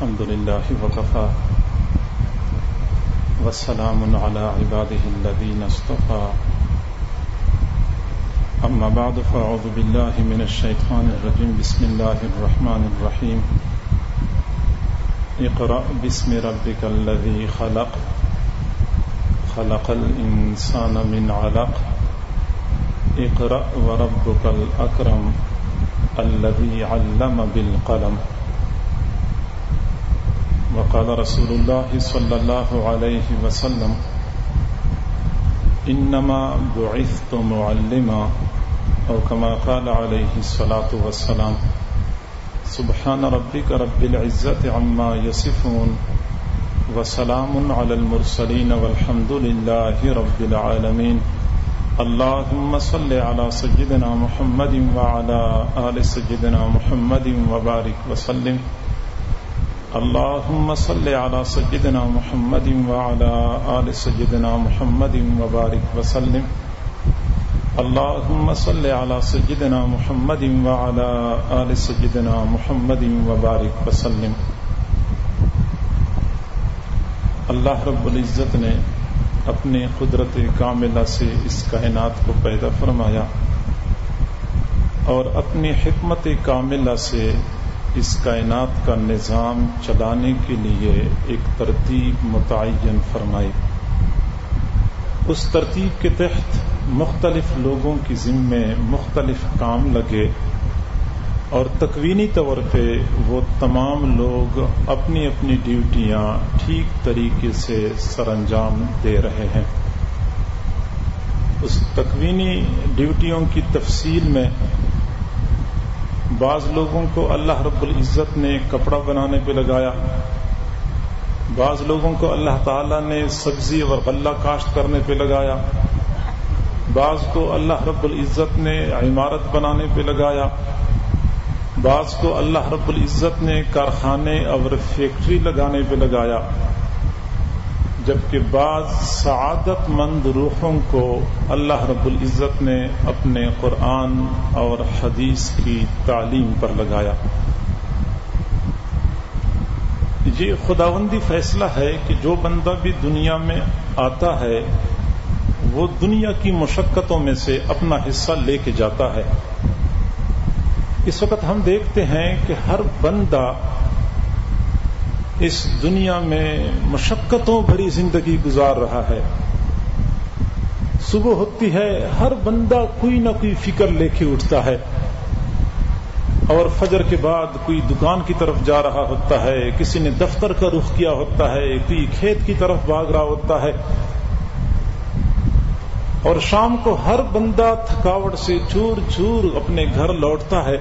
الحمد لله وكفى والسلام على عباده الذين اصطفى أما بعد فأعوذ بالله من الشيطان الرجيم بسم الله الرحمن الرحيم اقرأ باسم ربك الذي خلق خلق الإنسان من علق اقرأ وربك الأكرم الذي علم بالقلم وقال رسول الله صلى الله عليه وسلم إنما بعثت معلما أو كما قال عليه الصلاة والسلام سبحان ربك رب العزة عما يصفون وسلام على المرسلين والحمد لله رب العالمين اللهم صل على سيدنا محمد وعلى آل سيدنا محمد وبارك وسلم اللهم صل على سيدنا محمد وعلى آل سيدنا محمد وبارك وسلم اللهم صل على سيدنا محمد وعلى آل سيدنا محمد وبارك وسلم. اللہ رب العزت نے اپنی قدرت کاملہ سے اس کائنات کو پیدا فرمایا اور اپنی حکمت کاملہ سے اس کائنات کا نظام چلانے کے لیے ایک ترتیب متعین فرمائی. اس ترتیب کے تحت مختلف لوگوں کی ذمے مختلف کام لگے اور تکوینی طور پہ وہ تمام لوگ اپنی اپنی ڈیوٹیاں ٹھیک طریقے سے سر انجام دے رہے ہیں. اس تکوینی ڈیوٹیوں کی تفصیل میں بعض لوگوں کو اللہ رب العزت نے کپڑا بنانے پہ لگایا، بعض لوگوں کو اللہ تعالیٰ نے سبزی اور غلہ کاشت کرنے پہ لگایا، بعض کو اللہ رب العزت نے عمارت بنانے پہ لگایا، بعض کو اللہ رب العزت نے کارخانے اور فیکٹری لگانے پہ لگایا، جبکہ بعض سعادت مند روحوں کو اللہ رب العزت نے اپنے قرآن اور حدیث کی تعلیم پر لگایا. یہ خداوندی فیصلہ ہے کہ جو بندہ بھی دنیا میں آتا ہے وہ دنیا کی مشقتوں میں سے اپنا حصہ لے کے جاتا ہے. اس وقت ہم دیکھتے ہیں کہ ہر بندہ اس دنیا میں مشقتوں بھری زندگی گزار رہا ہے. صبح ہوتی ہے ہر بندہ کوئی نہ کوئی فکر لے کے اٹھتا ہے اور فجر کے بعد کوئی دکان کی طرف جا رہا ہوتا ہے، کسی نے دفتر کا رخ کیا ہوتا ہے، کوئی کھیت کی طرف بھاگ رہا ہوتا ہے اور شام کو ہر بندہ تھکاوٹ سے چور چور اپنے گھر لوٹتا ہے.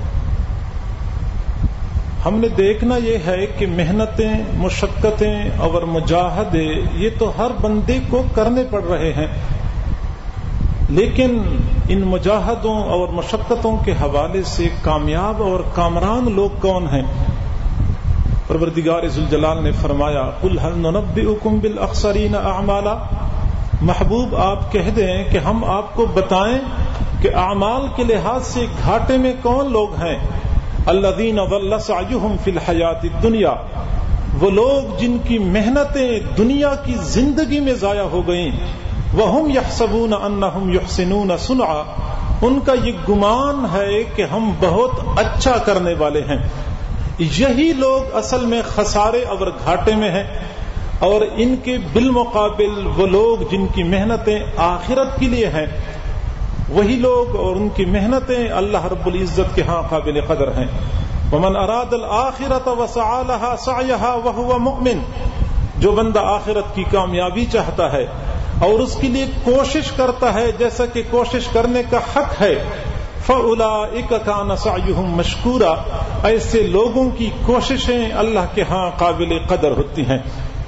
ہم نے دیکھنا یہ ہے کہ محنتیں، مشقتیں اور مجاہدے یہ تو ہر بندے کو کرنے پڑ رہے ہیں، لیکن ان مجاہدوں اور مشقتوں کے حوالے سے کامیاب اور کامران لوگ کون ہیں؟ پروردگار ذوالجلال نے فرمایا قل هل ننبئکم بالاخسرین اعمالا، محبوب آپ کہہ دیں کہ ہم آپ کو بتائیں کہ اعمال کے لحاظ سے گھاٹے میں کون لوگ ہیں. الذین ضل سعیہم فی الحیاۃ الدنیا، وہ لوگ جن کی محنتیں دنیا کی زندگی میں ضائع ہو گئیں. وہم یحسبون انہم یحسنون صنعا، ان کا یہ گمان ہے کہ ہم بہت اچھا کرنے والے ہیں. یہی لوگ اصل میں خسارے اور گھاٹے میں ہیں، اور ان کے بالمقابل وہ لوگ جن کی محنتیں آخرت کے لیے ہیں، وہی لوگ اور ان کی محنتیں اللہ رب العزت کے ہاں قابل قدر ہیں. ومن اراد الآخرۃ وسعى لها سعيها وهو مؤمن، جو بندہ آخرت کی کامیابی چاہتا ہے اور اس کے لیے کوشش کرتا ہے جیسا کہ کوشش کرنے کا حق ہے، فَأُولَئِكَ كَانَ سَعْيُهُمْ مَشْكُورًا، ایسے لوگوں کی کوششیں اللہ کے ہاں قابل قدر ہوتی ہیں.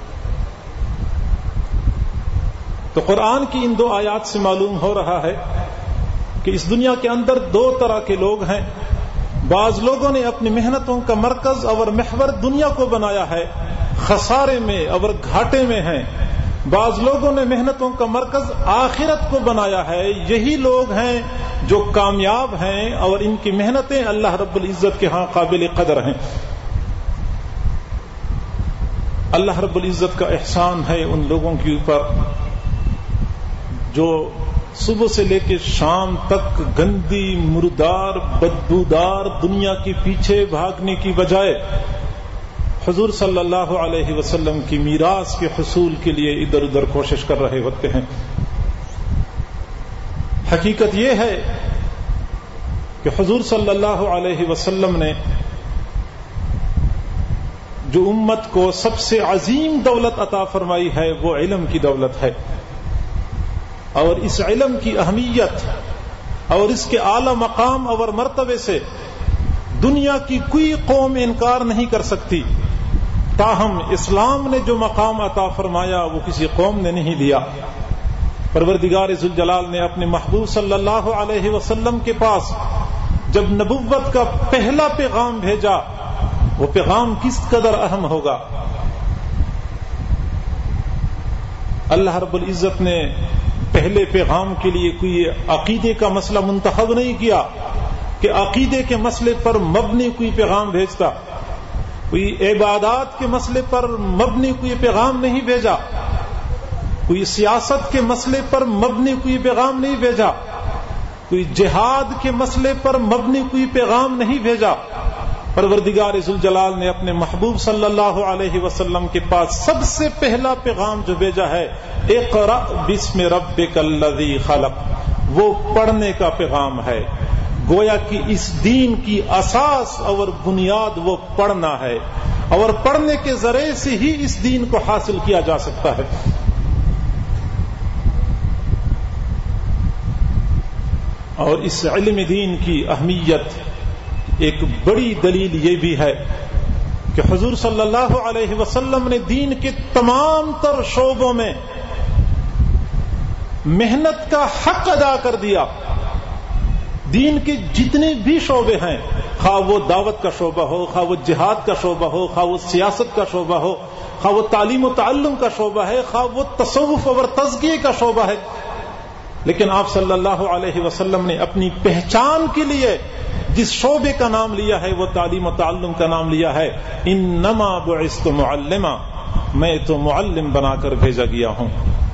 تو قرآن کی ان دو آیات سے معلوم ہو رہا ہے کہ اس دنیا کے اندر دو طرح کے لوگ ہیں. بعض لوگوں نے اپنی محنتوں کا مرکز اور محور دنیا کو بنایا ہے، خسارے میں اور گھاٹے میں ہیں. بعض لوگوں نے محنتوں کا مرکز آخرت کو بنایا ہے، یہی لوگ ہیں جو کامیاب ہیں اور ان کی محنتیں اللہ رب العزت کے ہاں قابل قدر ہیں. اللہ رب العزت کا احسان ہے ان لوگوں کے اوپر جو صبح سے لے کے شام تک گندی مردار بدبودار دنیا کے پیچھے بھاگنے کی بجائے حضور صلی اللہ علیہ وسلم کی میراث کے حصول کے لیے ادھر ادھر کوشش کر رہے ہوتے ہیں. حقیقت یہ ہے کہ حضور صلی اللہ علیہ وسلم نے جو امت کو سب سے عظیم دولت عطا فرمائی ہے وہ علم کی دولت ہے، اور اس علم کی اہمیت اور اس کے اعلی مقام اور مرتبے سے دنیا کی کوئی قوم انکار نہیں کر سکتی. تاہم اسلام نے جو مقام عطا فرمایا وہ کسی قوم نے نہیں دیا. پروردگار ذوالجلال نے اپنے محبوب صلی اللہ علیہ وسلم کے پاس جب نبوت کا پہلا پیغام بھیجا، وہ پیغام کس قدر اہم ہوگا. اللہ رب العزت نے پہلے پیغام کے لیے کوئی عقیدے کا مسئلہ منتخب نہیں کیا کہ عقیدے کے مسئلے پر مبنی کوئی پیغام بھیجتا، کوئی عبادات کے مسئلے پر مبنی کوئی پیغام نہیں بھیجا، کوئی سیاست کے مسئلے پر مبنی کوئی پیغام نہیں بھیجا، کوئی جہاد کے مسئلے پر مبنی کوئی پیغام نہیں بھیجا. پروردگار ذوالجلال نے اپنے محبوب صلی اللہ علیہ وسلم کے پاس سب سے پہلا پیغام جو بھیجا ہے، اقرأ بسم ربک الذی خلق، وہ پڑھنے کا پیغام ہے. گویا کہ اس دین کی اساس اور بنیاد وہ پڑھنا ہے، اور پڑھنے کے ذریعے سے ہی اس دین کو حاصل کیا جا سکتا ہے. اور اس علم دین کی اہمیت ایک بڑی دلیل یہ بھی ہے کہ حضور صلی اللہ علیہ وسلم نے دین کے تمام تر شعبوں میں محنت کا حق ادا کر دیا. دین کے جتنے بھی شعبے ہیں، خواہ وہ دعوت کا شعبہ ہو، خواہ وہ جہاد کا شعبہ ہو، خواہ وہ سیاست کا شعبہ ہو، خواہ وہ تعلیم و تعلم کا شعبہ ہے، خواہ وہ تصوف اور تزکیے کا شعبہ ہے، لیکن آپ صلی اللہ علیہ وسلم نے اپنی پہچان کے لیے جس شعبے کا نام لیا ہے وہ تعلیم و تعلم کا نام لیا ہے. انما بعثت معلما، میں تو معلم بنا کر بھیجا گیا ہوں.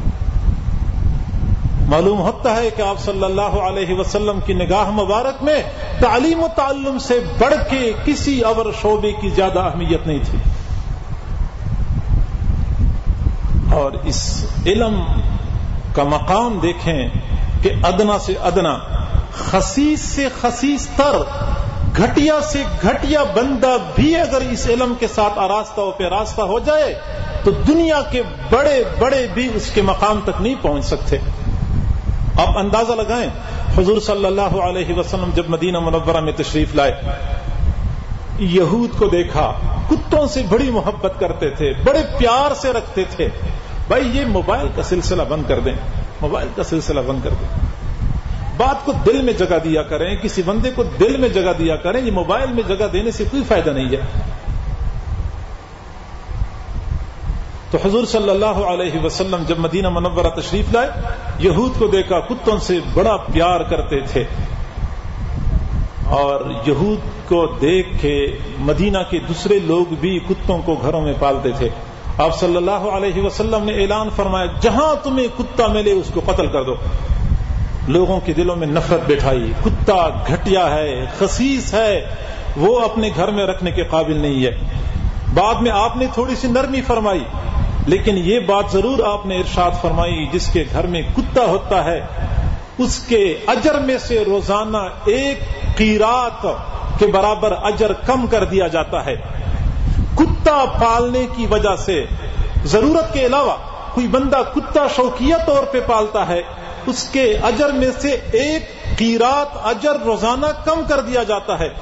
معلوم ہوتا ہے کہ آپ صلی اللہ علیہ وسلم کی نگاہ مبارک میں تعلیم و تعلم سے بڑھ کے کسی اور شعبے کی زیادہ اہمیت نہیں تھی. اور اس علم کا مقام دیکھیں کہ ادنا سے ادنا، خسیس سے خسیس تر، گھٹیا سے گھٹیا بندہ بھی اگر اس علم کے ساتھ آراستہ و پیراستہ ہو جائے تو دنیا کے بڑے بڑے بھی اس کے مقام تک نہیں پہنچ سکتے. آپ اندازہ لگائیں، حضور صلی اللہ علیہ وسلم جب مدینہ منورہ میں تشریف لائے، یہود کو دیکھا، کتوں سے بڑی محبت کرتے تھے، بڑے پیار سے رکھتے تھے. بھائی یہ موبائل کا سلسلہ بند کر دیں، موبائل کا سلسلہ بند کر دیں، بات کو دل میں جگہ دیا کریں، کسی بندے کو دل میں جگہ دیا کریں. یہ موبائل میں جگہ دینے سے کوئی فائدہ نہیں ہے. تو حضور صلی اللہ علیہ وسلم جب مدینہ منورہ تشریف لائے، یہود کو دیکھا، کتوں سے بڑا پیار کرتے تھے، اور یہود کو دیکھ کے مدینہ کے دوسرے لوگ بھی کتوں کو گھروں میں پالتے تھے. آپ صلی اللہ علیہ وسلم نے اعلان فرمایا، جہاں تمہیں کتا ملے اس کو قتل کر دو. لوگوں کے دلوں میں نفرت بٹھائی، کتا گھٹیا ہے، خسیس ہے، وہ اپنے گھر میں رکھنے کے قابل نہیں ہے. بعد میں آپ نے تھوڑی سی نرمی فرمائی، لیکن یہ بات ضرور آپ نے ارشاد فرمائی، جس کے گھر میں کتا ہوتا ہے اس کے اجر میں سے روزانہ 1 قیرات کے برابر اجر کم کر دیا جاتا ہے. کتا پالنے کی وجہ سے، ضرورت کے علاوہ کوئی بندہ کتا شوقیہ طور پہ پالتا ہے، اس کے اجر میں سے 1 قیرات اجر روزانہ کم کر دیا جاتا ہے.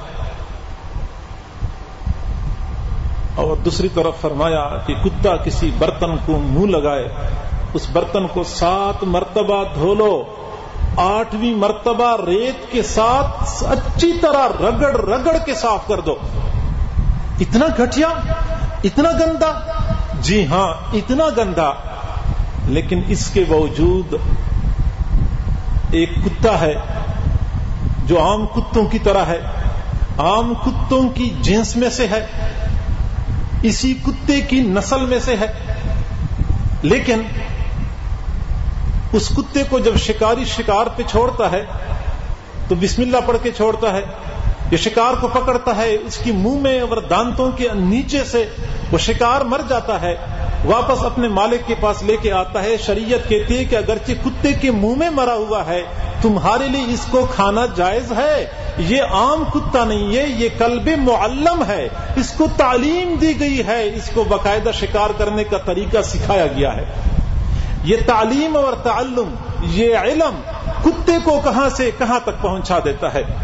اور دوسری طرف فرمایا کہ کتا کسی برتن کو منہ لگائے، اس برتن کو 7 مرتبہ دھو لو، 8ویں مرتبہ ریت کے ساتھ اچھی طرح رگڑ رگڑ کے صاف کر دو. اتنا گھٹیا، اتنا گندا، جی ہاں اتنا گندا. لیکن اس کے باوجود ایک کتا ہے جو عام کتوں کی طرح ہے، عام کتوں کی جنس میں سے ہے، اسی کتے کی نسل میں سے ہے، لیکن اس کتے کو جب شکاری شکار پہ چھوڑتا ہے تو بسم اللہ پڑھ کے چھوڑتا ہے. یہ شکار کو پکڑتا ہے، اس کی منہ میں اور دانتوں کے نیچے سے وہ شکار مر جاتا ہے، واپس اپنے مالک کے پاس لے کے آتا ہے. شریعت کہتی ہے کہ اگرچہ کتے کے منہ میں مرا ہوا ہے تمہارے لیے اس کو کھانا جائز ہے. یہ عام کتا نہیں ہے، یہ کلب معلم ہے، اس کو تعلیم دی گئی ہے، اس کو باقاعدہ شکار کرنے کا طریقہ سکھایا گیا ہے. یہ تعلیم اور تعلم، یہ علم کتے کو کہاں سے کہاں تک پہنچا دیتا ہے.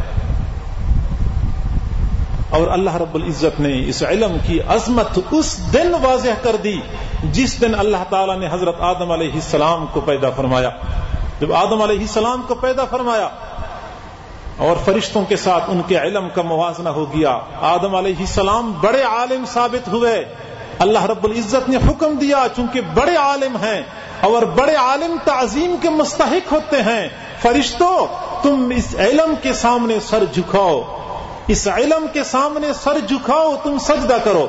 اور اللہ رب العزت نے اس علم کی عظمت اس دن واضح کر دی جس دن اللہ تعالیٰ نے حضرت آدم علیہ السلام کو پیدا فرمایا. جب آدم علیہ السلام کو پیدا فرمایا اور فرشتوں کے ساتھ ان کے علم کا موازنہ ہو گیا، آدم علیہ السلام بڑے عالم ثابت ہوئے. اللہ رب العزت نے حکم دیا چونکہ بڑے عالم ہیں اور بڑے عالم تعظیم کے مستحق ہوتے ہیں، فرشتوں تم اس علم کے سامنے سر جھکاؤ، اس علم کے سامنے سر جھکاؤ، تم سجدہ کرو.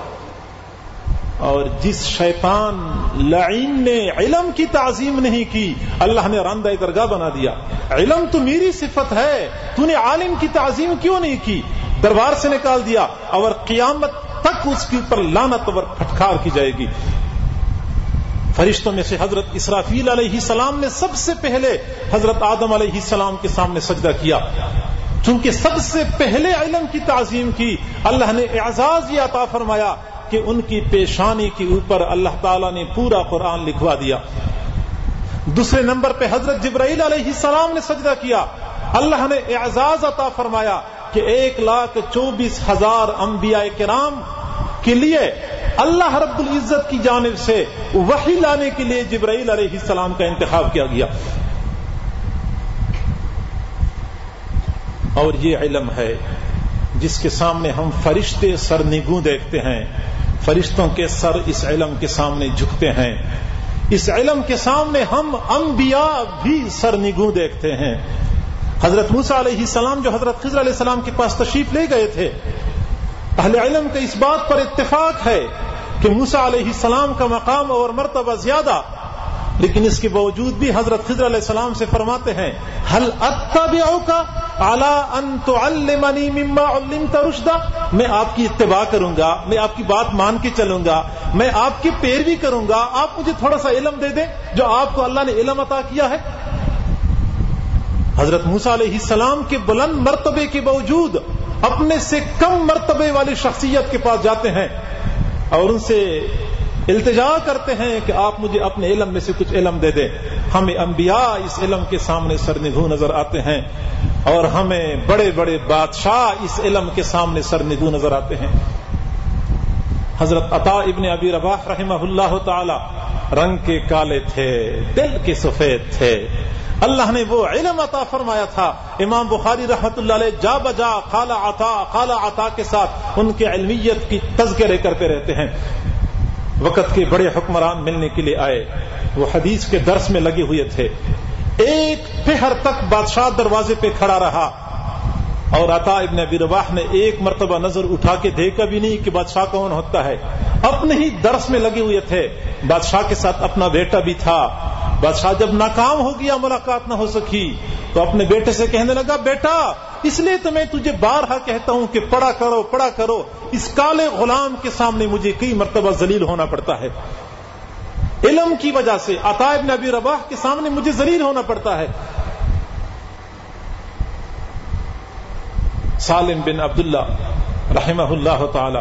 اور جس شیطان لعین نے علم کی تعظیم نہیں کی اللہ نے راندہ درگاہ بنا دیا. علم تو میری صفت ہے، تو نے عالم کی تعظیم کیوں نہیں کی؟ دربار سے نکال دیا اور قیامت تک اس کے اوپر لعنت اور پھٹکار کی جائے گی. فرشتوں میں سے حضرت اسرافیل علیہ السلام نے سب سے پہلے حضرت آدم علیہ السلام کے سامنے سجدہ کیا، چونکہ سب سے پہلے علم کی تعظیم کی. اللہ نے اعزاز یہ عطا فرمایا کہ ان کی پیشانی کے اوپر اللہ تعالیٰ نے پورا قرآن لکھوا دیا. دوسرے نمبر پہ حضرت جبرائیل علیہ السلام نے سجدہ کیا. اللہ نے اعزاز عطا فرمایا کہ 1,24,000 انبیاء کرام کے لیے اللہ رب العزت کی جانب سے وحی لانے کے لیے جبرائیل علیہ السلام کا انتخاب کیا گیا. اور یہ علم ہے جس کے سامنے ہم فرشتے سر نگوں دیکھتے ہیں، فرشتوں کے سر اس علم کے سامنے جھکتے ہیں. اس علم کے سامنے ہم انبیاء بھی سر نگوں دیکھتے ہیں. حضرت موسیٰ علیہ السلام جو حضرت خضر علیہ السلام کے پاس تشریف لے گئے تھے، اہل علم کا اس بات پر اتفاق ہے کہ موسیٰ علیہ السلام کا مقام اور مرتبہ زیادہ، لیکن اس کے باوجود بھی حضرت خضر علیہ السلام سے فرماتے ہیں هل اتبعک علی ان تعلمنی مما علمت رشدا، میں آپ کی اتباع کروں گا، میں آپ کی بات مان کے چلوں گا، میں آپ کی پیروی کروں گا، آپ مجھے تھوڑا سا علم دے دیں جو آپ کو اللہ نے علم عطا کیا ہے. حضرت موسیٰ علیہ السلام کے بلند مرتبے کے باوجود اپنے سے کم مرتبے والی شخصیت کے پاس جاتے ہیں اور ان سے التجا کرتے ہیں کہ آپ مجھے اپنے علم میں سے کچھ علم دے دیں. ہمیں انبیاء اس علم کے سامنے سرنگوں نظر آتے ہیں اور ہمیں بڑے بڑے بادشاہ اس علم کے سامنے سرنگوں نظر آتے ہیں. حضرت عطا ابن ابی رباح رحمہ اللہ تعالی رنگ کے کالے تھے، دل کے سفید تھے. اللہ نے وہ علم عطا فرمایا تھا. امام بخاری رحمۃ اللہ علیہ جا بجا قال عطا کے ساتھ ان کے علمیت کی تذکرے کرتے رہتے ہیں. وقت کے بڑے حکمران ملنے کے لیے آئے، وہ حدیث کے درس میں لگے ہوئے تھے. ایک پہر تک بادشاہ دروازے پہ کھڑا رہا اور عطا ابن ابی رباح نے ایک مرتبہ نظر اٹھا کے دیکھا بھی نہیں کہ بادشاہ کون ہوتا ہے. اپنے ہی درس میں لگے ہوئے تھے. بادشاہ کے ساتھ اپنا بیٹا بھی تھا. بادشاہ جب ناکام ہو گیا، ملاقات نہ ہو سکی، تو اپنے بیٹے سے کہنے لگا بیٹا اس لیے تو میں تجھے بارہا کہتا ہوں کہ پڑھا کرو. اس کالے غلام کے سامنے مجھے کئی مرتبہ ذلیل ہونا پڑتا ہے. علم کی وجہ سے عطا ابن ابی رباح کے سامنے مجھے ذلیل ہونا پڑتا ہے. سالم بن عبداللہ رحمہ اللہ تعالی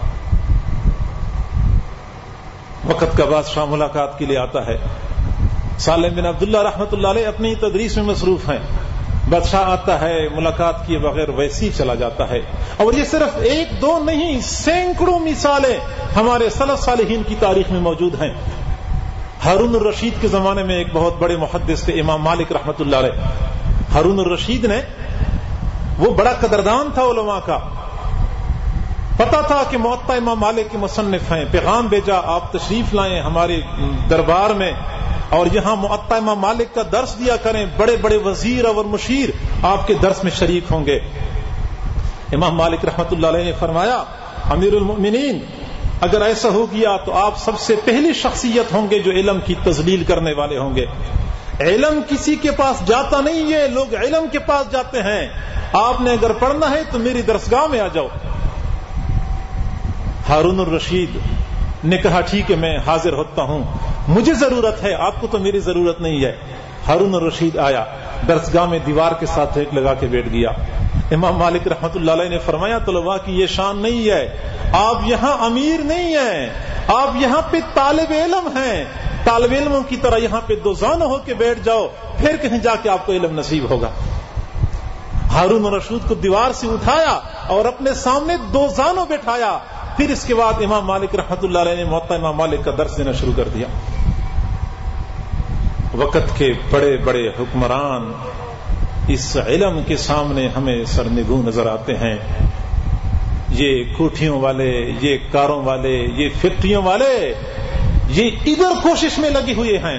وقت کا بادشاہ ملاقات کے لیے آتا ہے. سالم بن عبداللہ رحمۃ اللہ علیہ اپنی تدریس میں مصروف ہیں. بادشاہ آتا ہے، ملاقات کیے بغیر ویسی چلا جاتا ہے. اور یہ صرف ایک دو نہیں، سینکڑوں مثالیں ہمارے سلف صالحین کی تاریخ میں موجود ہیں. ہارون الرشید کے زمانے میں ایک بہت بڑے محدث تھے امام مالک رحمۃ اللہ علیہ. ہارون الرشید نے، وہ بڑا قدردان تھا علماء کا، پتا تھا کہ موطا امام مالک کے مصنف ہیں. پیغام بھیجا آپ تشریف لائیں ہمارے دربار میں اور یہاں موطا امام مالک کا درس دیا کریں، بڑے بڑے وزیر اور مشیر آپ کے درس میں شریک ہوں گے. امام مالک رحمۃ اللہ علیہ نے فرمایا امیر المؤمنین اگر ایسا ہو گیا تو آپ سب سے پہلی شخصیت ہوں گے جو علم کی تذلیل کرنے والے ہوں گے. علم کسی کے پاس جاتا نہیں ہے، لوگ علم کے پاس جاتے ہیں. آپ نے اگر پڑھنا ہے تو میری درسگاہ میں آ جاؤ. ہارون الرشید نے کہا ٹھیک ہے میں حاضر ہوتا ہوں، مجھے ضرورت ہے، آپ کو تو میری ضرورت نہیں ہے. ہارون الرشید آیا، درسگاہ میں دیوار کے ساتھ ایک لگا کے بیٹھ گیا. امام مالک رحمت اللہ علیہ نے فرمایا طلباء کی یہ شان نہیں ہے، آپ یہاں امیر نہیں ہیں، آپ یہاں پہ طالب علم ہیں. طالب علموں کی طرح یہاں پہ دو زانو ہو کے بیٹھ جاؤ، پھر کہیں جا کے آپ کو علم نصیب ہوگا. ہارون الرشید کو دیوار سے اٹھایا اور اپنے سامنے دو زانو بٹھایا. پھر اس کے بعد امام مالک رحمت اللہ علیہ نے موطا امام مالک کا درس دینا شروع کر دیا. وقت کے بڑے بڑے حکمران اس علم کے سامنے ہمیں سرنگوں نظر آتے ہیں. یہ کوٹھیوں والے، یہ کاروں والے، یہ فیکٹریوں والے، یہ ادھر کوشش میں لگے ہوئے ہیں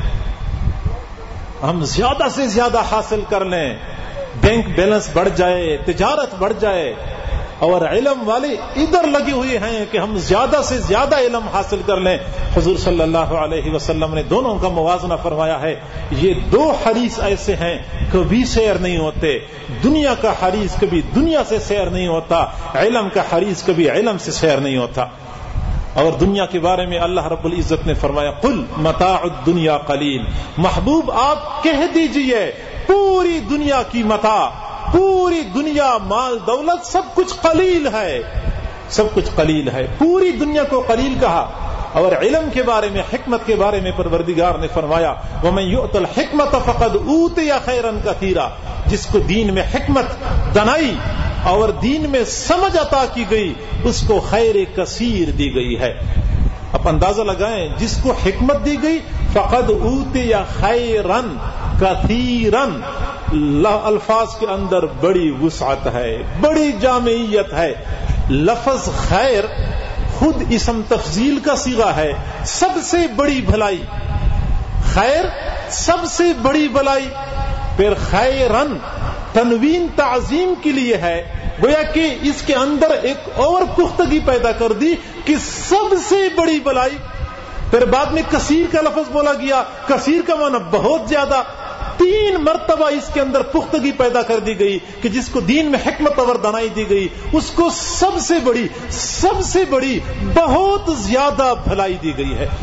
ہم زیادہ سے زیادہ حاصل کر لیں، بینک بیلنس بڑھ جائے، تجارت بڑھ جائے. اور علم والے ادھر لگے ہوئے ہیں کہ ہم زیادہ سے زیادہ علم حاصل کر لیں. حضور صلی اللہ علیہ وسلم نے دونوں کا موازنہ فرمایا ہے. یہ دو حریص ایسے ہیں کبھی سیر نہیں ہوتے. دنیا کا حریص کبھی دنیا سے سیر نہیں ہوتا، علم کا حریص کبھی علم سے سیر نہیں ہوتا. اور دنیا کے بارے میں اللہ رب العزت نے فرمایا قل متاع الدنیا قلیل. محبوب آپ کہہ دیجئے پوری دنیا کی متاع، پوری دنیا، مال دولت، سب کچھ قلیل ہے، سب کچھ قلیل ہے. پوری دنیا کو قلیل کہا. اور علم کے بارے میں، حکمت کے بارے میں پروردگار نے فرمایا وَمَن يُؤْتَ الْحِكْمَةَ فَقَدْ أُوتِيَ خَيْرًا كَثِيرًا. جس کو دین میں حکمت، دانائی اور دین میں سمجھ عطا کی گئی اس کو خیر کثیر دی گئی ہے. اب اندازہ لگائیں، جس کو حکمت دی گئی فقد اوتی خیرن کثیرن، الفاظ کے اندر بڑی وسعت ہے، بڑی جامعیت ہے. لفظ خیر خود اسم تفضیل کا صیغہ ہے، سب سے بڑی بھلائی. خیر سب سے بڑی بھلائی. پھر خیرن تنوین تعظیم کے لیے ہے، گویا کہ اس کے اندر ایک اور پختگی پیدا کر دی کہ سب سے بڑی بلائی. پھر بعد میں کثیر کا لفظ بولا گیا، کثیر کا معنی بہت زیادہ. 3 مرتبہ اس کے اندر پختگی پیدا کر دی گئی کہ جس کو دین میں حکمت اور دانائی دی گئی اس کو سب سے بڑی، سب سے بڑی، بہت زیادہ بھلائی دی گئی ہے.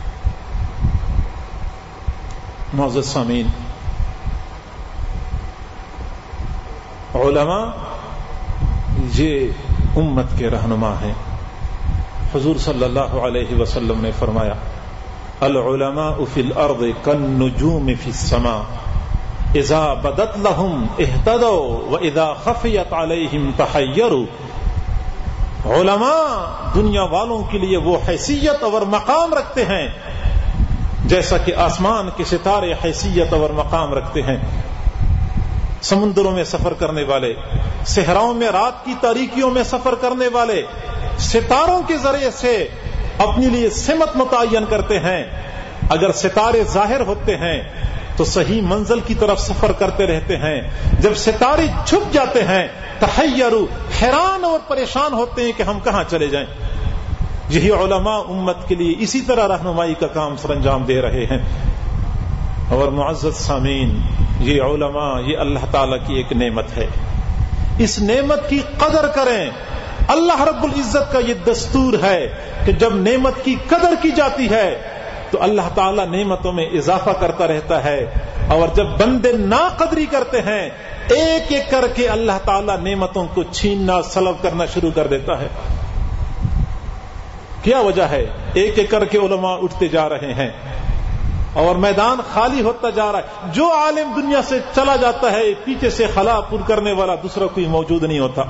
معزز سامعین، علماء یہ امت کے رہنما ہیں. حضور صلی اللہ علیہ وسلم نے فرمایا العلماء فی الارض کالنجوم فی السماء اذا بدت لهم اهتدوا واذا خفیت علیہم تحیروا. علماء دنیا والوں کے لیے وہ حیثیت اور مقام رکھتے ہیں جیسا کہ آسمان کے ستارے حیثیت اور مقام رکھتے ہیں. سمندروں میں سفر کرنے والے، صحراؤں میں رات کی تاریکیوں میں سفر کرنے والے ستاروں کے ذریعے سے اپنے لیے سمت متعین کرتے ہیں. اگر ستارے ظاہر ہوتے ہیں تو صحیح منزل کی طرف سفر کرتے رہتے ہیں. جب ستارے چھپ جاتے ہیں تحیروا، حیران اور پریشان ہوتے ہیں کہ ہم کہاں چلے جائیں. یہی علماء امت کے لیے اسی طرح رہنمائی کا کام سر انجام دے رہے ہیں. اور معزز سامعین، یہ علماء، یہ اللہ تعالیٰ کی ایک نعمت ہے. اس نعمت کی قدر کریں. اللہ رب العزت کا یہ دستور ہے کہ جب نعمت کی قدر کی جاتی ہے تو اللہ تعالیٰ نعمتوں میں اضافہ کرتا رہتا ہے، اور جب بندے ناقدری کرتے ہیں ایک ایک کر کے اللہ تعالیٰ نعمتوں کو چھیننا، سلب کرنا شروع کر دیتا ہے. کیا وجہ ہے؟ ایک ایک کر کے علماء اٹھتے جا رہے ہیں اور میدان خالی ہوتا جا رہا ہے. جو عالم دنیا سے چلا جاتا ہے پیچھے سے خلا پر کرنے والا دوسرا کوئی موجود نہیں ہوتا.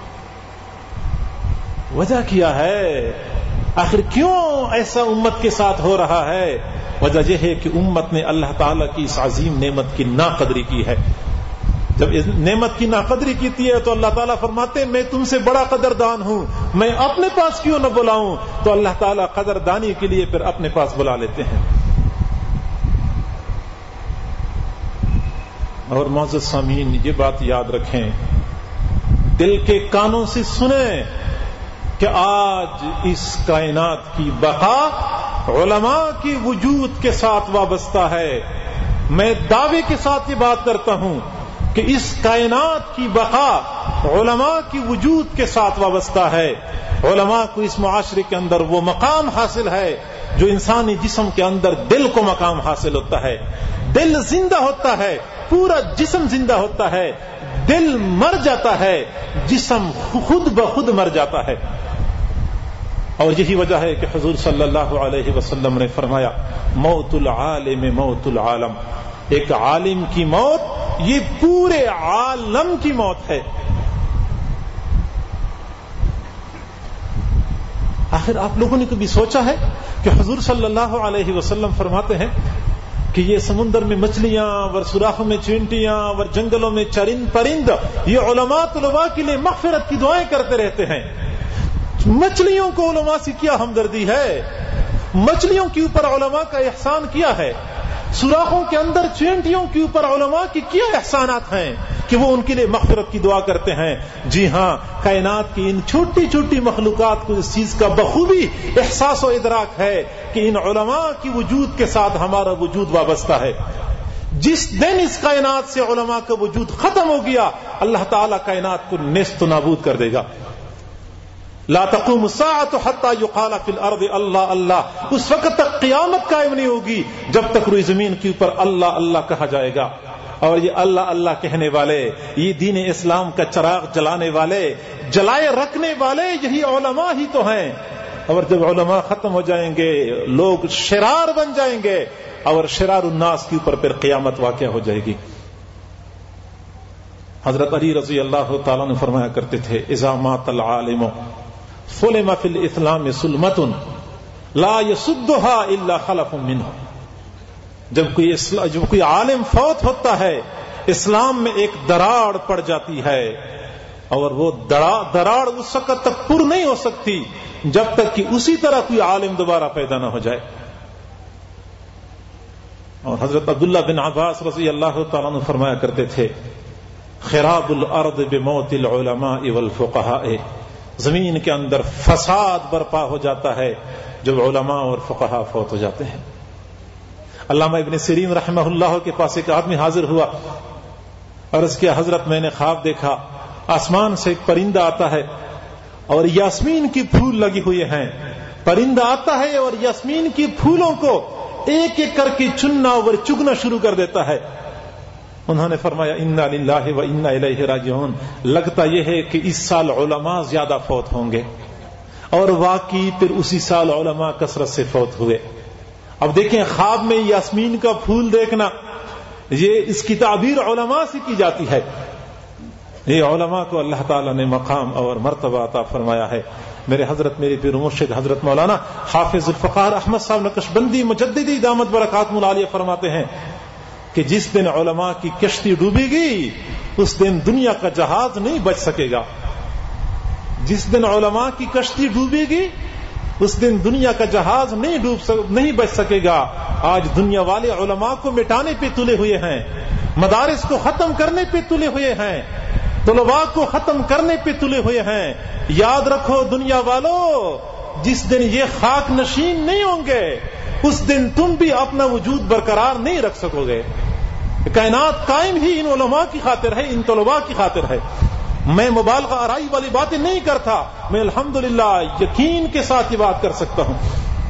وجہ کیا ہے؟ آخر کیوں ایسا امت کے ساتھ ہو رہا ہے؟ وجہ یہ ہے کہ امت نے اللہ تعالیٰ کی اس عظیم نعمت کی ناقدری کی ہے. جب اس نعمت کی ناقدری کی ہے تو اللہ تعالیٰ فرماتے ہیں میں تم سے بڑا قدردان ہوں، میں اپنے پاس کیوں نہ بلاؤں. تو اللہ تعالیٰ قدردانی کے لیے پھر اپنے پاس بلا لیتے ہیں. اور معزز سامعین، یہ بات یاد رکھیں، دل کے کانوں سے سنیں کہ آج اس کائنات کی بقا علماء کی وجود کے ساتھ وابستہ ہے. میں دعوے کے ساتھ یہ بات کرتا ہوں کہ اس کائنات کی بقا علماء کی وجود کے ساتھ وابستہ ہے. علماء کو اس معاشرے کے اندر وہ مقام حاصل ہے جو انسانی جسم کے اندر دل کو مقام حاصل ہوتا ہے. دل زندہ ہوتا ہے، پورا جسم زندہ ہوتا ہے. دل مر جاتا ہے، جسم خود بخود مر جاتا ہے. اور یہی وجہ ہے کہ حضور صلی اللہ علیہ وسلم نے فرمایا موت العالم موت العالم. ایک عالم کی موت یہ پورے عالم کی موت ہے. آخر آپ لوگوں نے کبھی سوچا ہے کہ حضور صلی اللہ علیہ وسلم فرماتے ہیں کہ یہ سمندر میں مچھلیاں اور سوراخوں میں چینٹیاں اور جنگلوں میں چرند پرند یہ علماء طلباء کے لیے مغفرت کی دعائیں کرتے رہتے ہیں. مچھلیوں کو علماء سے کیا ہمدردی ہے، مچھلیوں کے اوپر علماء کا احسان کیا ہے، سوراخوں کے اندر چینٹیوں کے اوپر علماء کی کیا احسانات ہیں کہ وہ ان کے لیے مغفرت کی دعا کرتے ہیں. جی ہاں، کائنات کی ان چھوٹی چھوٹی مخلوقات کو اس چیز کا بخوبی احساس و ادراک ہے کہ ان علماء کی وجود کے ساتھ ہمارا وجود وابستہ ہے. جس دن اس کائنات سے علماء کا وجود ختم ہو گیا اللہ تعالیٰ کائنات کو نیست و نابود کر دے گا. لا تقوم الساعة حتى يقال في الارض اللہ اللہ. اس وقت تک قیامت قائم نہیں ہوگی جب تک روئی زمین کے اوپر اللہ اللہ کہا جائے گا. اور یہ اللہ اللہ کہنے والے، یہ دین اسلام کا چراغ جلانے والے، جلائے رکھنے والے یہی علماء ہی تو ہیں. اور جب علماء ختم ہو جائیں گے لوگ شرار بن جائیں گے اور شرار الناس کے اوپر پھر قیامت واقع ہو جائے گی. حضرت علی رضی اللہ تعالیٰ نے فرمایا کرتے تھے اذا مات العالم سلم فی الاسلام سلمۃ لا یسدها الا خلف منه. جب کوئی عالم فوت ہوتا ہے اسلام میں ایک دراڑ پڑ جاتی ہے اور وہ دراڑ اس وقت تک پر نہیں ہو سکتی جب تک کہ اسی طرح کوئی عالم دوبارہ پیدا نہ ہو جائے. اور حضرت عبداللہ بن عباس رضی اللہ تعالیٰ عنہ فرمایا کرتے تھے خراب الارض بموت العلماء والفقہاء. زمین کے اندر فساد برپا ہو جاتا ہے جب علماء اور فقہاء فوت ہو جاتے ہیں. علامہ ابن سیرین رحمہ اللہ کے پاس ایک آدمی حاضر ہوا اور اس کے حضرت میں نے خواب دیکھا آسمان سے ایک پرندہ آتا ہے اور یاسمین کی پھول لگی ہوئے ہیں. پرندہ آتا ہے اور یاسمین کی پھولوں کو ایک ایک کر کے چننا اور چگنا شروع کر دیتا ہے. انہوں نے فرمایا انا للہ و انا الیہ راجعون. لگتا یہ ہے کہ اس سال علماء زیادہ فوت ہوں گے. اور واقعی پھر اسی سال علماء کثرت سے فوت ہوئے. اب دیکھیں خواب میں یاسمین کا پھول دیکھنا یہ اس کی تعبیر علماء سے کی جاتی ہے. یہ علماء کو اللہ تعالیٰ نے مقام اور مرتبہ عطا فرمایا ہے. میرے حضرت میری پیر مرشد حضرت مولانا حافظ الفقار احمد صاحب نقشبندی مجددی دامت برکاتہم العالیہ فرماتے ہیں کہ جس دن علماء کی کشتی ڈوبے گی اس دن دنیا کا جہاز نہیں بچ سکے گا. جس دن علماء کی کشتی ڈوبے گی اس دن دنیا کا جہاز نہیں بچ سکے گا. آج دنیا والے علماء کو مٹانے پہ تلے ہوئے ہیں، مدارس کو ختم کرنے پہ تلے ہوئے ہیں، طلباء کو ختم کرنے پہ تلے ہوئے ہیں. یاد رکھو دنیا والو، جس دن یہ خاک نشین نہیں ہوں گے اس دن تم بھی اپنا وجود برقرار نہیں رکھ سکو گے. کائنات قائم ہی ان علماء کی خاطر ہے، ان طلباء کی خاطر ہے. میں مبالغہ آرائی والی باتیں نہیں کرتا، میں الحمدللہ یقین کے ساتھ یہ بات کر سکتا ہوں.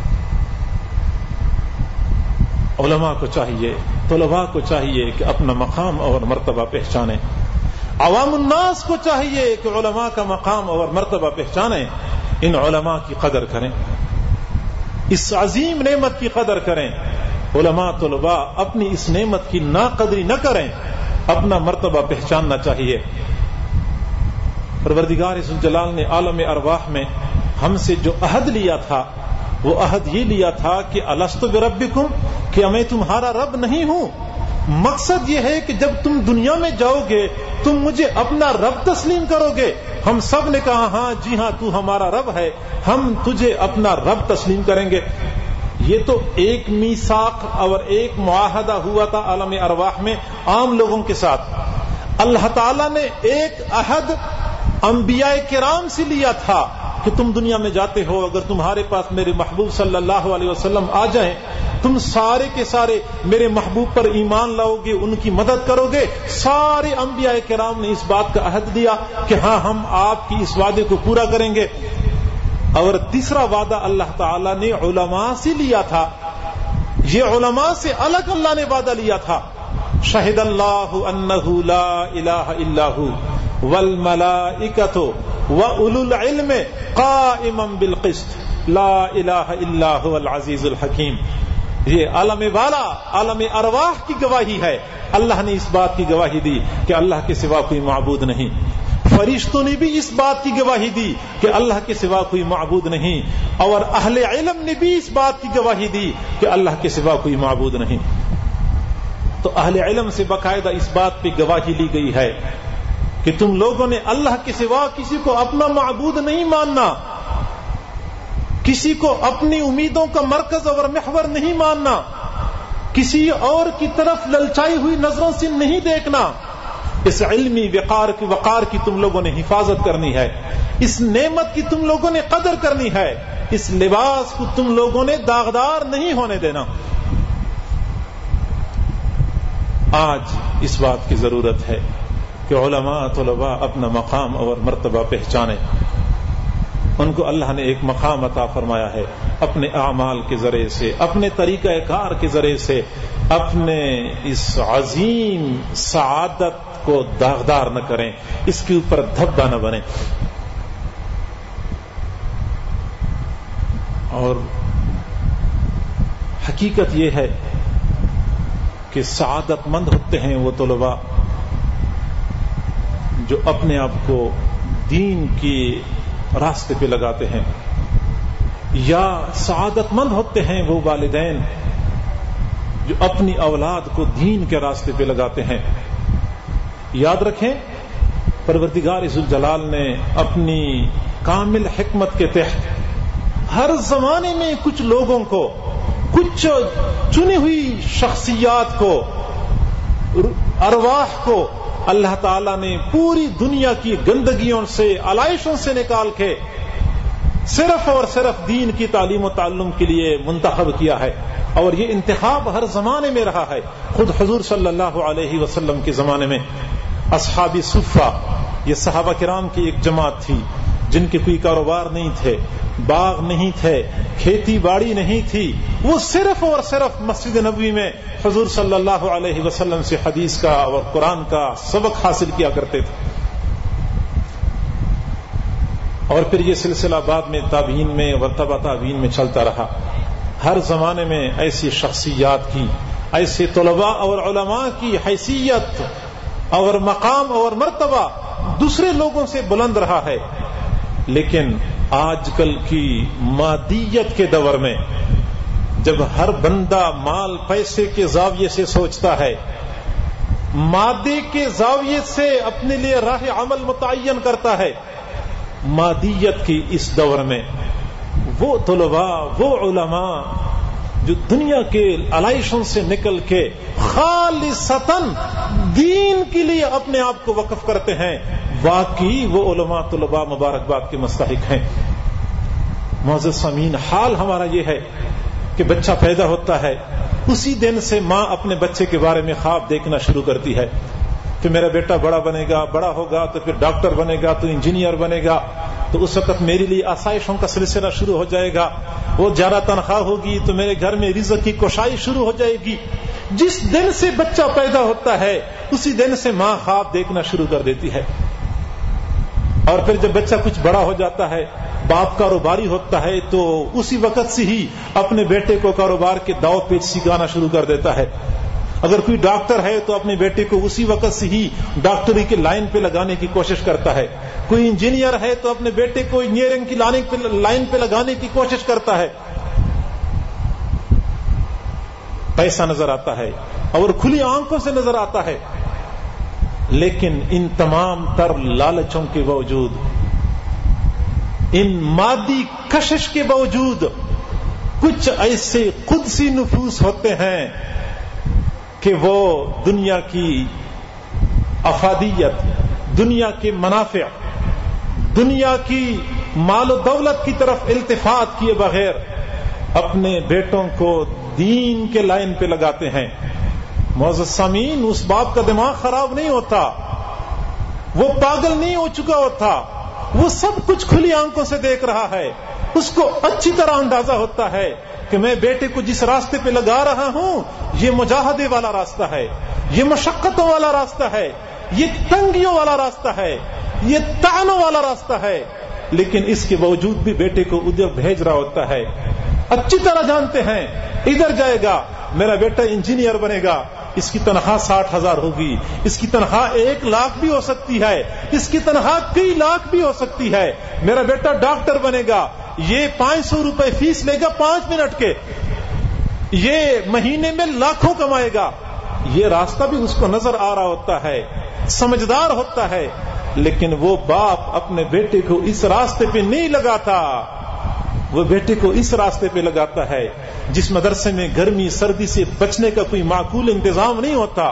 علماء کو چاہیے، طلباء کو چاہیے کہ اپنا مقام اور مرتبہ پہچانیں. عوام الناس کو چاہیے کہ علماء کا مقام اور مرتبہ پہچانیں. ان علماء کی قدر کریں، اس عظیم نعمت کی قدر کریں. علماء طلباء اپنی اس نعمت کی ناقدری نہ کریں، اپنا مرتبہ پہچاننا چاہیے. پروردگار ذوالجلال نے عالم ارواح میں ہم سے جو عہد لیا تھا وہ عہد یہ لیا تھا کہ الست بربکم، کہ میں تمہارا رب نہیں ہوں. مقصد یہ ہے کہ جب تم دنیا میں جاؤ گے تم مجھے اپنا رب تسلیم کرو گے. ہم سب نے کہا ہاں جی ہاں تو ہمارا رب ہے، ہم تجھے اپنا رب تسلیم کریں گے. یہ تو ایک میثاق اور ایک معاہدہ ہوا تھا عالم ارواح میں عام لوگوں کے ساتھ. اللہ تعالیٰ نے ایک عہد انبیاء کرام سے لیا تھا کہ تم دنیا میں جاتے ہو، اگر تمہارے پاس میرے محبوب صلی اللہ علیہ وسلم آ جائیں، تم سارے کے سارے میرے محبوب پر ایمان لاؤ گے، ان کی مدد کرو گے۔ سارے انبیاء کرام نے اس بات کا عہد دیا کہ ہاں ہم آپ کی اس وعدے کو پورا کریں گے۔ اور تیسرا وعدہ اللہ تعالی نے علماء سے لیا تھا، یہ علماء سے الگ اللہ نے وعدہ لیا تھا۔ شہد اللہ انہ لا الہ الا ھو والملائکۃ واولو العلم قائما بالقسط لا الہ الا ھو العزیز الحکیم۔ یہ عالم والا، عالم ارواح کی گواہی ہے۔ اللہ نے اس بات کی گواہی دی کہ اللہ کے سوا کوئی معبود نہیں۔ فرشتوں نے بھی اس بات کی گواہی دی کہ اللہ کے سوا کوئی معبود نہیں، اور اہل علم نے بھی اس بات کی گواہی دی کہ اللہ کے سوا کوئی معبود نہیں۔ تو اہل علم سے باقاعدہ اس بات پہ گواہی لی گئی ہے کہ تم لوگوں نے اللہ کے سوا کسی کو اپنا معبود نہیں ماننا، کسی کو اپنی امیدوں کا مرکز اور محور نہیں ماننا، کسی اور کی طرف للچائی ہوئی نظروں سے نہیں دیکھنا۔ اس علمی وقار کی تم لوگوں نے حفاظت کرنی ہے، اس نعمت کی تم لوگوں نے قدر کرنی ہے، اس لباس کو تم لوگوں نے داغدار نہیں ہونے دینا۔ آج اس بات کی ضرورت ہے کہ علماء طلباء اپنا مقام اور مرتبہ پہچانیں۔ ان کو اللہ نے ایک مقام عطا فرمایا ہے، اپنے اعمال کے ذریعے سے، اپنے طریقہ کار کے ذریعے سے اپنے اس عظیم سعادت کو داغدار نہ کریں، اس کے اوپر دھبا نہ بنیں۔ اور حقیقت یہ ہے کہ سعادت مند ہوتے ہیں وہ طلباء جو اپنے آپ کو دین کی راستے پہ لگاتے ہیں، یا سعادت مند ہوتے ہیں وہ والدین جو اپنی اولاد کو دین کے راستے پہ لگاتے ہیں۔ یاد رکھیں، پروردگار ذوالجلال نے اپنی کامل حکمت کے تحت ہر زمانے میں کچھ لوگوں کو، کچھ چنی ہوئی شخصیات کو، ارواح کو اللہ تعالیٰ نے پوری دنیا کی گندگیوں سے، علائشوں سے نکال کے صرف اور صرف دین کی تعلیم و تعلم کے لیے منتخب کیا ہے، اور یہ انتخاب ہر زمانے میں رہا ہے۔ خود حضور صلی اللہ علیہ وسلم کے زمانے میں اصحاب صفہ، یہ صحابہ کرام کی ایک جماعت تھی جن کے کوئی کاروبار نہیں تھے، باغ نہیں تھے، کھیتی باڑی نہیں تھی، وہ صرف اور صرف مسجد نبوی میں حضور صلی اللہ علیہ وسلم سے حدیث کا اور قرآن کا سبق حاصل کیا کرتے تھے۔ اور پھر یہ سلسلہ بعد میں تابعین میں اور تبع تابعین میں چلتا رہا۔ ہر زمانے میں ایسی شخصیات کی، ایسے طلباء اور علماء کی حیثیت اور مقام اور مرتبہ دوسرے لوگوں سے بلند رہا ہے۔ لیکن آج کل کی مادیت کے دور میں جب ہر بندہ مال پیسے کے زاویے سے سوچتا ہے، مادے کے زاویے سے اپنے لیے راہ عمل متعین کرتا ہے، مادیت کی اس دور میں وہ طلباء، وہ علماء جو دنیا کے علائشوں سے نکل کے خالصتاً دین کے لیے اپنے آپ کو وقف کرتے ہیں، واقعی وہ علماء طلباء مبارکباد کے مستحق ہیں۔ معزز سامعین، حال ہمارا یہ ہے کہ بچہ پیدا ہوتا ہے، اسی دن سے ماں اپنے بچے کے بارے میں خواب دیکھنا شروع کرتی ہے کہ میرا بیٹا بڑا بنے گا، بڑا ہوگا تو پھر ڈاکٹر بنے گا، تو انجینئر بنے گا، تو اس وقت میرے لیے آسائشوں کا سلسلہ شروع ہو جائے گا، وہ زیادہ تنخواہ ہوگی تو میرے گھر میں رزق کی کوشائی شروع ہو جائے گی۔ جس دن سے بچہ پیدا ہوتا ہے اسی دن سے ماں خواب دیکھنا شروع کر دیتی ہے، اور پھر جب بچہ کچھ بڑا ہو جاتا ہے، باپ کاروباری ہوتا ہے، تو اسی وقت سے ہی اپنے بیٹے کو کاروبار کے داؤ پیچ سکھانا شروع کر دیتا ہے۔ اگر کوئی ڈاکٹر ہے تو اپنے بیٹے کو اسی وقت سے ہی ڈاکٹری کی لائن پہ لگانے کی کوشش کرتا ہے، کوئی انجینئر ہے تو اپنے بیٹے کو انجینئرنگ کی لائن پہ لگانے کی کوشش کرتا ہے۔ پیسہ نظر آتا ہے اور کھلی آنکھوں سے نظر آتا ہے، لیکن ان تمام تر لالچوں کے باوجود، ان مادی کشش کے باوجود، کچھ ایسے قدسی نفوس ہوتے ہیں کہ وہ دنیا کی افادیت، دنیا کے منافع، دنیا کی مال و دولت کی طرف التفات کیے بغیر اپنے بیٹوں کو دین کے لائن پہ لگاتے ہیں. معزز سامعین، اس باپ کا دماغ خراب نہیں ہوتا، وہ پاگل نہیں ہو چکا ہوتا، وہ سب کچھ کھلی آنکھوں سے دیکھ رہا ہے. اس کو اچھی طرح اندازہ ہوتا ہے کہ میں بیٹے کو جس راستے پہ لگا رہا ہوں یہ مجاہدے والا راستہ ہے، یہ مشقتوں والا راستہ ہے، یہ تنگیوں والا راستہ ہے، یہ طعنوں والا راستہ ہے، لیکن اس کے باوجود بھی بیٹے کو ادھر بھیج رہا ہوتا ہے. اچھی طرح جانتے ہیں ادھر جائے گا میرا بیٹا انجینئر بنے گا، اس کی تنخواہ 60,000 ہوگی، اس کی تنخواہ 1 لاکھ بھی ہو سکتی ہے، اس کی تنخواہ کئی لاکھ بھی ہو سکتی ہے. میرا بیٹا ڈاکٹر بنے گا، یہ 500 روپے فیس لے گا 5 منٹ کے، یہ مہینے میں لاکھوں کمائے گا. یہ راستہ بھی اس کو نظر آ رہا ہوتا ہے، سمجھدار ہوتا ہے، لیکن وہ باپ اپنے بیٹے کو اس راستے پہ نہیں لگاتا. وہ بیٹے کو اس راستے پہ لگاتا ہے جس مدرسے میں گرمی سردی سے بچنے کا کوئی معقول انتظام نہیں ہوتا،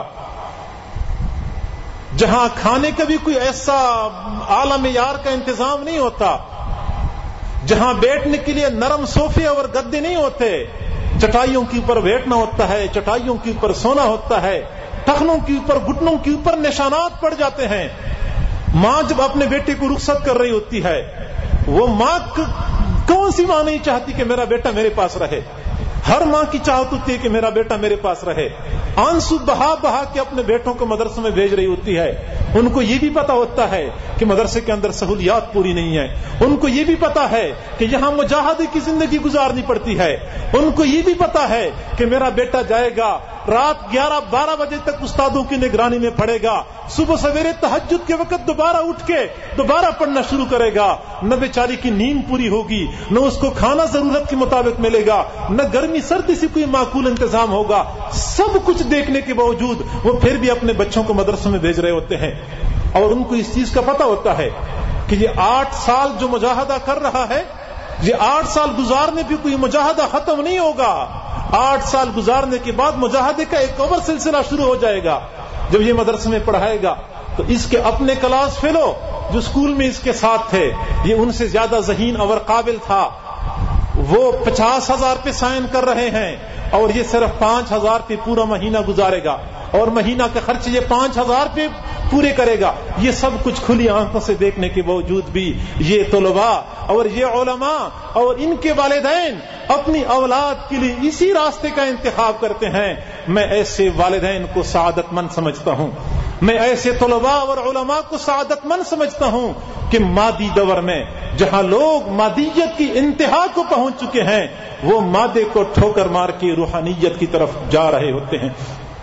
جہاں کھانے کا بھی کوئی ایسا اعلی معیار کا انتظام نہیں ہوتا، جہاں بیٹھنے کے لیے نرم صوفے اور گدے نہیں ہوتے، چٹائیوں کے اوپر بیٹھنا ہوتا ہے، چٹائیوں کے اوپر سونا ہوتا ہے، ٹخنوں کے اوپر گھٹنوں کے اوپر نشانات پڑ جاتے ہیں. ماں جب اپنے بیٹے کو رخصت کر رہی ہوتی ہے، وہ ماں کون سی ماں نہیں چاہتی کہ میرا بیٹا میرے پاس رہے؟ ہر ماں کی چاہت ہوتی ہے کہ میرا بیٹا میرے پاس رہے. آنسو بہا بہا کے اپنے بیٹوں کو مدرسے میں بھیج رہی ہوتی ہے. ان کو یہ بھی پتا ہوتا ہے کہ مدرسے کے اندر سہولیات پوری نہیں ہیں، ان کو یہ بھی پتا ہے کہ یہاں مجاہدے کی زندگی گزارنی پڑتی ہے، ان کو یہ بھی پتا ہے کہ میرا بیٹا جائے گا رات 11-12 بجے تک استادوں کی نگرانی میں پڑھے گا، صبح سویرے تہجد کے وقت دوبارہ اٹھ کے دوبارہ پڑھنا شروع کرے گا، نہ بیچاری کی نیند پوری ہوگی، نہ اس کو کھانا ضرورت کے مطابق ملے گا، نہ گرمی سردی سے کوئی معقول انتظام ہوگا. سب کچھ دیکھنے کے باوجود وہ پھر بھی اپنے بچوں کو مدرسوں میں بھیج رہے ہوتے ہیں، اور ان کو اس چیز کا پتہ ہوتا ہے کہ یہ 8 سال جو مجاہدہ کر رہا ہے، یہ 8 سال گزارنے بھی کوئی مجاہدہ ختم نہیں ہوگا. 8 سال گزارنے کے بعد مجاہدے کا ایک اور سلسلہ شروع ہو جائے گا. جب یہ مدرسے میں پڑھائے گا تو اس کے اپنے کلاس فیلو جو اسکول میں اس کے ساتھ تھے، یہ ان سے زیادہ ذہین اور قابل تھا، وہ 50,000 پہ سائن کر رہے ہیں اور یہ صرف 5,000 پہ پورا مہینہ گزارے گا، اور مہینہ کا خرچ یہ 5,000 پہ پورے کرے گا. یہ سب کچھ کھلی آنکھوں سے دیکھنے کے باوجود بھی یہ طلباء اور یہ علماء اور ان کے والدین اپنی اولاد کے لیے اسی راستے کا انتخاب کرتے ہیں. میں ایسے والدین کو سعادت مند سمجھتا ہوں، میں ایسے طلباء اور علماء کو سعادت مند سمجھتا ہوں کہ مادی دور میں جہاں لوگ مادیت کی انتہا کو پہنچ چکے ہیں، وہ مادے کو ٹھوکر مار کے روحانیت کی طرف جا رہے ہوتے ہیں.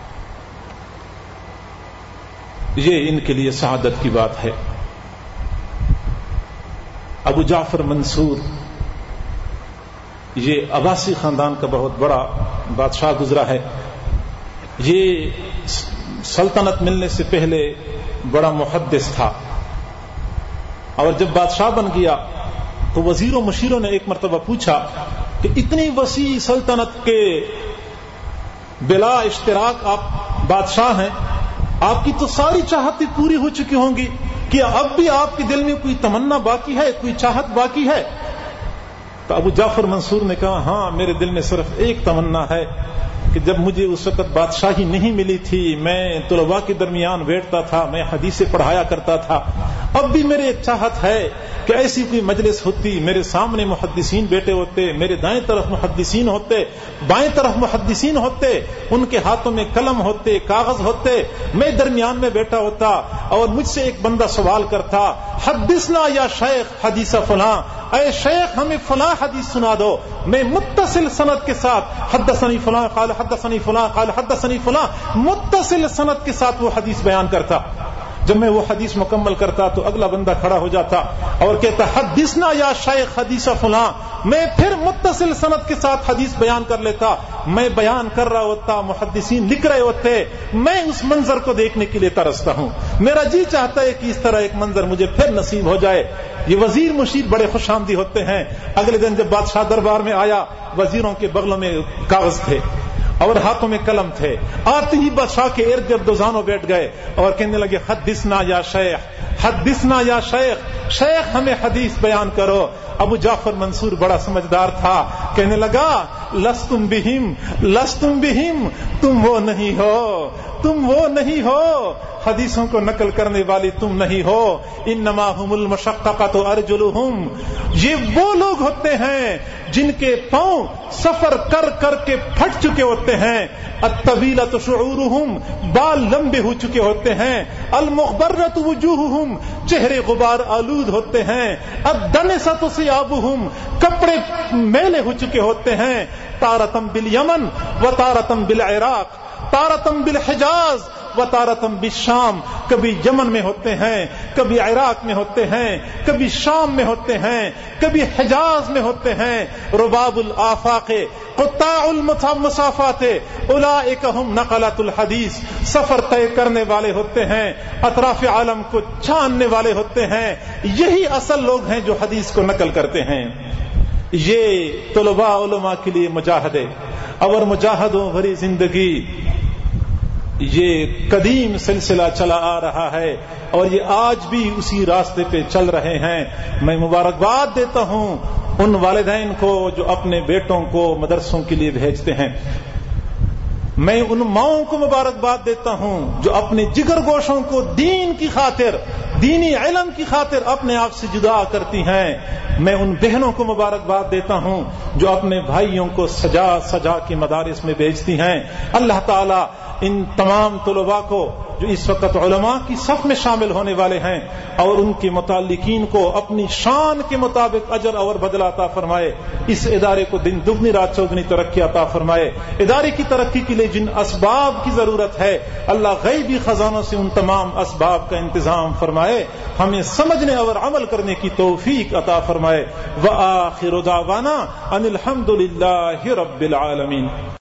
یہ ان کے لیے سعادت کی بات ہے. ابو جعفر منصور یہ عباسی خاندان کا بہت بڑا بادشاہ گزرا ہے. یہ سلطنت ملنے سے پہلے بڑا محدث تھا، اور جب بادشاہ بن گیا تو وزیر و مشیروں نے ایک مرتبہ پوچھا کہ اتنی وسیع سلطنت کے بلا اشتراک آپ بادشاہ ہیں، آپ کی تو ساری چاہتیں پوری ہو چکی ہوں گی، کیا اب بھی آپ کے دل میں کوئی تمنا باقی ہے، کوئی چاہت باقی ہے؟ تو ابو جعفر منصور نے کہا ہاں، میرے دل میں صرف ایک تمنا ہے کہ جب مجھے اس وقت بادشاہی نہیں ملی تھی، میں طلباء کے درمیان بیٹھتا تھا، میں حدیثیں پڑھایا کرتا تھا، اب بھی میرے ایک چاہت ہے کہ ایسی کوئی مجلس ہوتی، میرے سامنے محدثین بیٹھے ہوتے، میرے دائیں طرف محدثین ہوتے، بائیں طرف محدثین ہوتے، ان کے ہاتھوں میں قلم ہوتے، کاغذ ہوتے، میں درمیان میں بیٹھا ہوتا، اور مجھ سے ایک بندہ سوال کرتا، حدثنا یا شیخ حدیث فلاں، اے شیخ ہمیں فلاں حدیث سنا دو. میں متصل سند کے ساتھ حدثنی فلاں قال حدثنی فلاں قال حدثنی فلاں متصل سند کے ساتھ وہ حدیث بیان کرتا. جب میں وہ حدیث مکمل کرتا تو اگلا بندہ کھڑا ہو جاتا اور کہتا حدثنا یا شیخ حدیث فلاں. میں پھر متصل سند کے ساتھ حدیث بیان کر لیتا. میں بیان کر رہا ہوتا، محدثین لکھ رہے ہوتے، میں اس منظر کو دیکھنے کے لیے ترستا ہوں. میرا جی چاہتا ہے کہ اس طرح ایک منظر مجھے پھر نصیب ہو جائے. یہ وزیر مشیر بڑے خوش آمدی ہوتے ہیں. اگلے دن جب بادشاہ دربار میں آیا، وزیروں کے بغلوں میں کاغذ تھے اور ہاتھوں میں قلم تھے. آتے ہی بادشاہ کے ارد گرد دو زانوں بیٹھ گئے اور کہنے لگے حدثنا یا شیخ حدثنا یا شیخ، شیخ ہمیں حدیث بیان کرو۔ ابو جعفر منصور بڑا سمجھدار تھا، کہنے لگا لستم بہم، لستم بہم، تم وہ نہیں ہو، تم وہ نہیں ہو، حدیثوں کو نقل کرنے والی تم نہیں ہو۔ انما هم المشققۃ ارجلهم، یہ وہ لوگ ہوتے ہیں جن کے پاؤں سفر کر کر کے پھٹ چکے ہوتے ہیں۔ الطویلۃ شعورهم، بال لمبے ہو چکے ہوتے ہیں۔ المغبرۃ وجوہهم، چہرے غبار آلود ہوتے ہیں۔ الدنسۃ ثیابهم، کپڑے میلے ہو چکے ہوتے ہیں۔ تارتم بالیمن و تارتم بالعراق، تارتم بالحجاز و تارتم بالشام، کبھی یمن میں ہوتے ہیں، کبھی عراق میں ہوتے ہیں، کبھی شام میں ہوتے ہیں، کبھی حجاز میں ہوتے ہیں۔ رباب الآفاق قطاع المسافات اولئک هم نقلۃ الحدیث، سفر طے کرنے والے ہوتے ہیں، اطراف عالم کو چھاننے والے ہوتے ہیں، یہی اصل لوگ ہیں جو حدیث کو نقل کرتے ہیں۔ یہ طلباء علماء کے لیے مجاہدے اور مجاہدوں بھری زندگی، یہ قدیم سلسلہ چلا آ رہا ہے اور یہ آج بھی اسی راستے پہ چل رہے ہیں۔ میں مبارکباد دیتا ہوں ان والدین کو جو اپنے بیٹوں کو مدرسوں کے لیے بھیجتے ہیں۔ میں ان ماؤں کو مبارکباد دیتا ہوں جو اپنے جگر گوشوں کو دین کی خاطر، دینی علم کی خاطر اپنے آپ سے جدا کرتی ہیں۔ میں ان بہنوں کو مبارکباد دیتا ہوں جو اپنے بھائیوں کو سجا سجا کے مدارس میں بھیجتی ہیں۔ اللہ تعالی ان تمام طلباء کو جو اس وقت علماء کی صف میں شامل ہونے والے ہیں اور ان کے متعلقین کو اپنی شان کے مطابق اجر اور بدلہ عطا فرمائے۔ اس ادارے کو دن دگنی رات چوگنی ترقی عطا فرمائے۔ ادارے کی ترقی کے لیے جن اسباب کی ضرورت ہے اللہ غیبی خزانوں سے ان تمام اسباب کا انتظام فرمائے، ہمیں سمجھنے اور عمل کرنے کی توفیق عطا فرمائے۔ وآخر دعوانا ان الحمد للہ رب العالمین۔